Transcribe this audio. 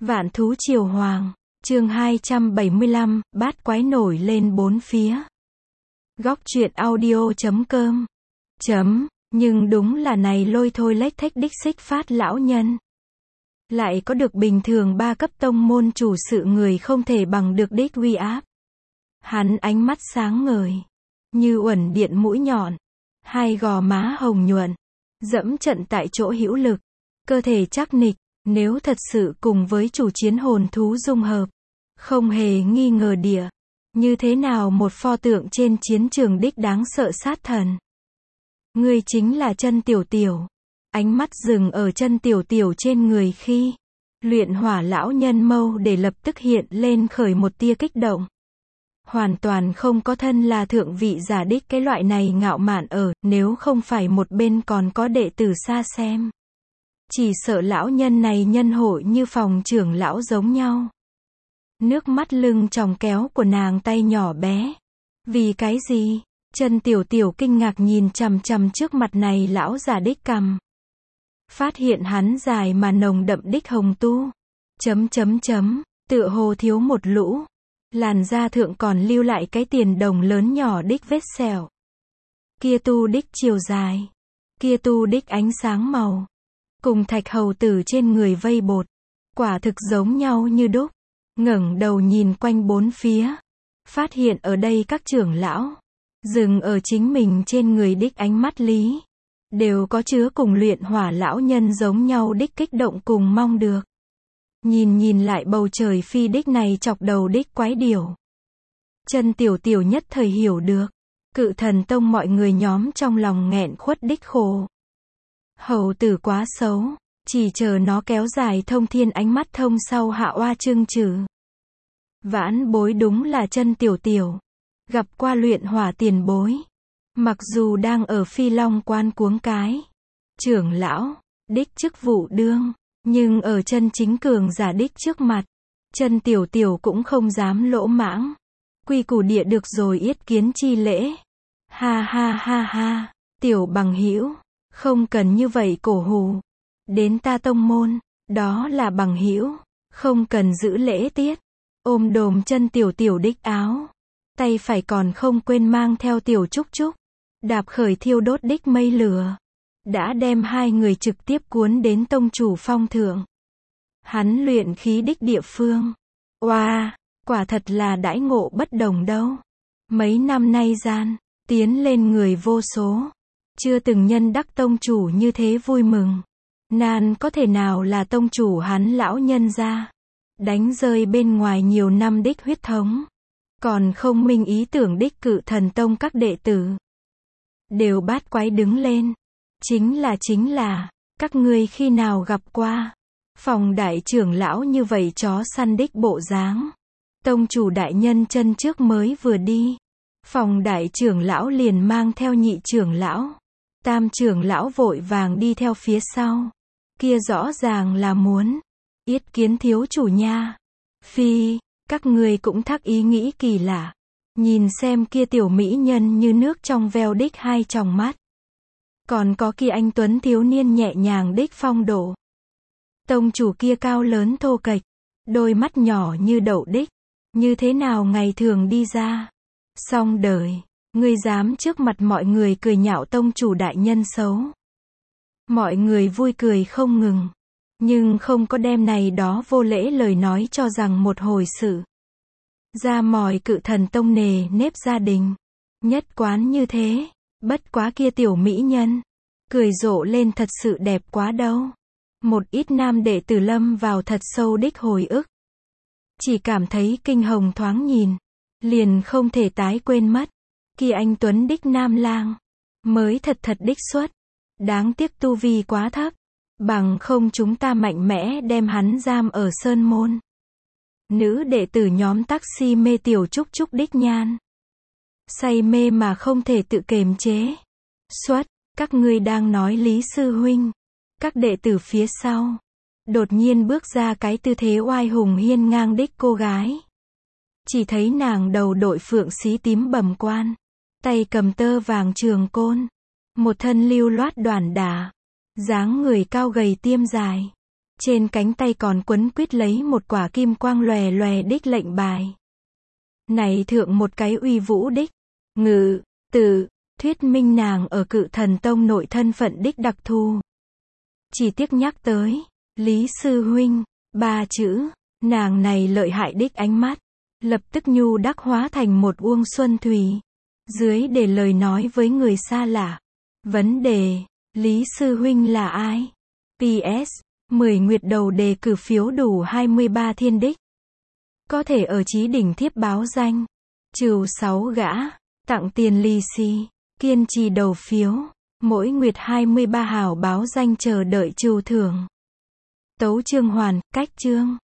Vạn thú triều hoàng, chương 275, bát quái nổi lên bốn phía. Góc truyện audio.com Nhưng đúng là này lôi thôi lếch thếch đích xích phát lão nhân. Lại có được bình thường ba cấp tông môn chủ sự người không thể bằng được đích uy áp. Hắn ánh mắt sáng ngời, như uẩn điện mũi nhọn, hai gò má hồng nhuận, dẫm trận tại chỗ hữu lực, cơ thể chắc nịch, nếu thật sự cùng với chủ chiến hồn thú dung hợp, không hề nghi ngờ địa, như thế nào một pho tượng trên chiến trường đích đáng sợ sát thần. Ngươi chính là Chân Tiểu Tiểu. Ánh mắt dừng ở Chân Tiểu Tiểu trên người khi luyện hỏa lão nhân mâu để lập tức hiện lên khởi một tia kích động. Hoàn toàn không có thân là thượng vị giả đích cái loại này ngạo mạn ở, nếu không phải một bên còn có đệ tử xa xem. Chỉ sợ lão nhân này nhân hội như phòng trưởng lão giống nhau. Nước mắt lưng tròng kéo của nàng tay nhỏ bé. Vì cái gì? Chân Tiểu Tiểu kinh ngạc nhìn chằm chằm trước mặt này lão già đích cằm. Phát hiện hắn dài mà nồng đậm đích hồng tu. Tựa hồ thiếu một lũ. Làn da thượng còn lưu lại cái tiền đồng lớn nhỏ đích vết sẹo. Kia tu đích chiều dài. Kia tu đích ánh sáng màu. Cùng thạch hầu tử trên người vây bột. Quả thực giống nhau như đúc. Ngẩng đầu nhìn quanh bốn phía. Phát hiện ở đây các trưởng lão. Dừng ở chính mình trên người đích ánh mắt lý. Đều có chứa cùng luyện hỏa lão nhân giống nhau đích kích động cùng mong được. Nhìn lại bầu trời phi đích này chọc đầu đích quái điểu. Chân Tiểu Tiểu nhất thời hiểu được. Cự Thần Tông mọi người nhóm trong lòng nghẹn khuất đích khổ. Hầu tử quá xấu, chỉ chờ nó kéo dài thông thiên ánh mắt thông sau hạ oa trưng trừ. Vãn bối đúng là Chân Tiểu Tiểu. Gặp qua luyện hỏa tiền bối. Mặc dù đang ở Phi Long quan cuống cái. Trưởng lão, đích chức vụ đương. Nhưng ở chân chính cường giả đích trước mặt. Chân Tiểu Tiểu cũng không dám lỗ mãng. Quy củ địa được rồi yết kiến chi lễ. Ha, Tiểu bằng hữu. Không cần như vậy cổ hù. Đến ta tông môn, đó là bằng hữu, không cần giữ lễ tiết. Ôm đồm Chân Tiểu Tiểu đích áo. Tay phải còn không quên mang theo Tiểu Trúc Trúc. Đạp khởi thiêu đốt đích mây lửa. Đã đem hai người trực tiếp cuốn đến tông chủ phong thượng. Hắn luyện khí đích địa phương. Oa, quả thật là đãi ngộ bất đồng đâu. Mấy năm nay gian, tiến lên người vô số. Chưa từng nhân đắc tông chủ như thế vui mừng. Nan có thể nào là tông chủ hắn lão nhân ra. Đánh rơi bên ngoài nhiều năm đích huyết thống. Còn không minh ý tưởng đích Cự Thần Tông các đệ tử. Đều bát quái đứng lên. Chính là, các ngươi khi nào gặp qua. Phòng đại trưởng lão như vậy chó săn đích bộ dáng. Tông chủ đại nhân chân trước mới vừa đi. Phòng đại trưởng lão liền mang theo nhị trưởng lão. Tam trưởng lão vội vàng đi theo phía sau. Kia rõ ràng là muốn yết kiến thiếu chủ nha. Phi, các ngươi cũng thắc ý nghĩ kỳ lạ. Nhìn xem kia tiểu mỹ nhân như nước trong veo đích hai tròng mắt. Còn có kia anh tuấn thiếu niên nhẹ nhàng đích phong độ. Tông chủ kia cao lớn thô kệch, đôi mắt nhỏ như đậu đích. Như thế nào ngày thường đi ra. Xong đời, ngươi dám trước mặt mọi người cười nhạo tông chủ đại nhân xấu. Mọi người vui cười không ngừng. Nhưng không có đem này đó vô lễ lời nói cho rằng một hồi sự. Ra mòi Cự Thần Tông nề nếp gia đình. Nhất quán như thế. Bất quá kia tiểu mỹ nhân. Cười rộ lên thật sự đẹp quá đâu. Một ít nam đệ tử lâm vào thật sâu đích hồi ức. Chỉ cảm thấy kinh hồng thoáng nhìn. Liền không thể tái quên mất. Kia anh tuấn đích nam lang. Mới thật đích xuất. Đáng tiếc tu vi quá thấp. Bằng không chúng ta mạnh mẽ đem hắn giam ở sơn môn. Nữ đệ tử nhóm taxi mê Tiểu Trúc Trúc đích nhan. Say mê mà không thể tự kiềm chế. Các ngươi đang nói Lý sư huynh. Các đệ tử phía sau. Đột nhiên bước ra cái tư thế oai hùng hiên ngang đích cô gái. Chỉ thấy nàng đầu đội phượng xí tím bầm quan. Tay cầm tơ vàng trường côn. Một thân lưu loát đoản đả. Dáng người cao gầy tiêm dài. Trên cánh tay còn quấn quít lấy một quả kim quang lòe lòe đích lệnh bài. Này thượng một cái uy vũ đích, ngự, tự, thuyết minh nàng ở Cự Thần Tông nội thân phận đích đặc thù. Chỉ tiếc nhắc tới, Lý sư huynh, 3 chữ, nàng này lợi hại đích ánh mắt, lập tức nhu đắc hóa thành một uông xuân thủy. Dưới để lời nói với người xa lạ. Vấn đề, Lý sư huynh là ai? PS, 10 nguyệt đầu đề cử phiếu đủ 23 thiên đích. Có thể ở chí đỉnh thiếp báo danh. Trừ 6 gã, tặng tiền lì xì, kiên trì đầu phiếu. Mỗi nguyệt 23 hào báo danh chờ đợi trừ thưởng. Tấu chương hoàn, cách chương.